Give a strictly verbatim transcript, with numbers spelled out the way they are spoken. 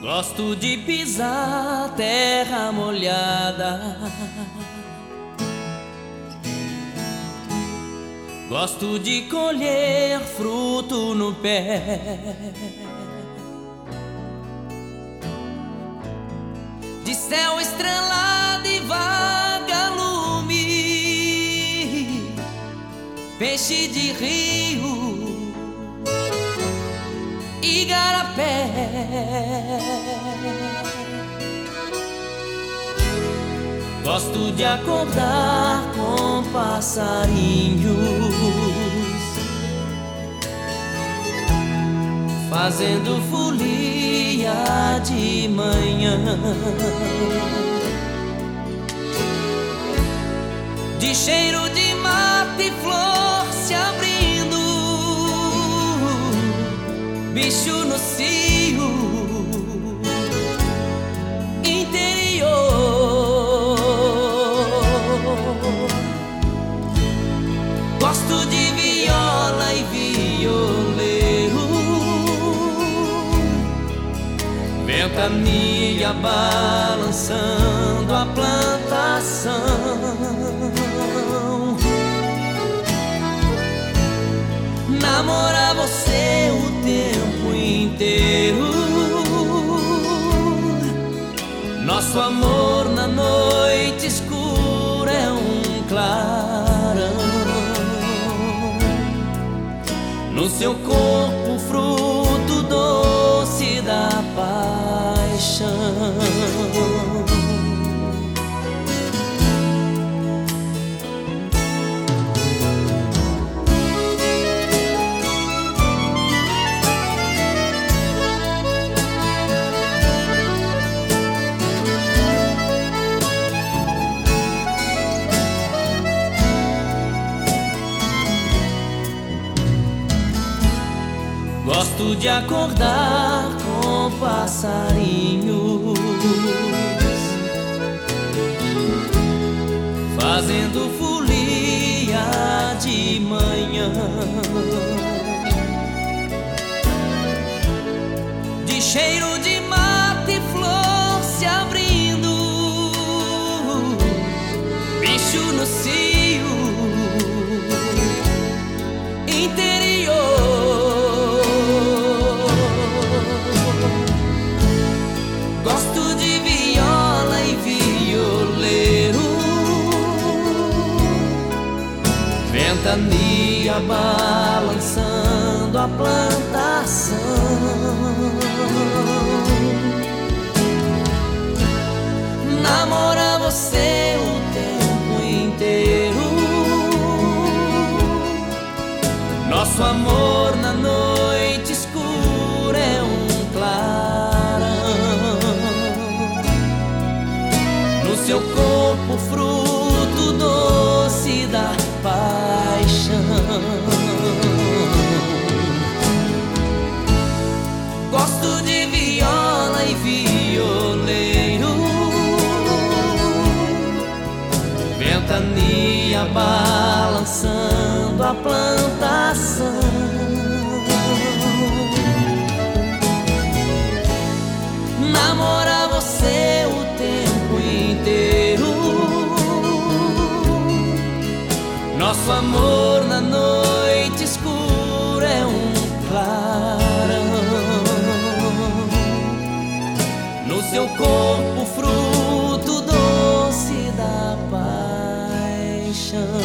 Gosto de pisar terra molhada, gosto de colher fruto no pé, de céu estrelado e vagalume, peixe de rio, igarapé. Gosto de acordar com passarinhos, fazendo folia de manhã, de cheiro de mata e flor se abrindo, bicho no cio interior. Gosto de viola e violeiro, ventania balançando a plantação, namorar você o tempo inteiro, nosso amor na noite escura é um clarão, no seu corpo fruto doce da paixão. Gosto de acordar com passarinhos, fazendo folia de manhã, de cheiro de mata e flor se abrindo, bicho no cio interior. Gosto de viola e violeiro, ventania balançando a plantação, namorar você o tempo inteiro, nosso amor na noite escura é um clarão, no seu corpo fruto doce da paixão. Gosto de viola e violeiro, ventania balançando a plantação, namorar você o tempo inteiro, nosso amor na noite escura é um clarão, no seu corpo fruto doce da paixão.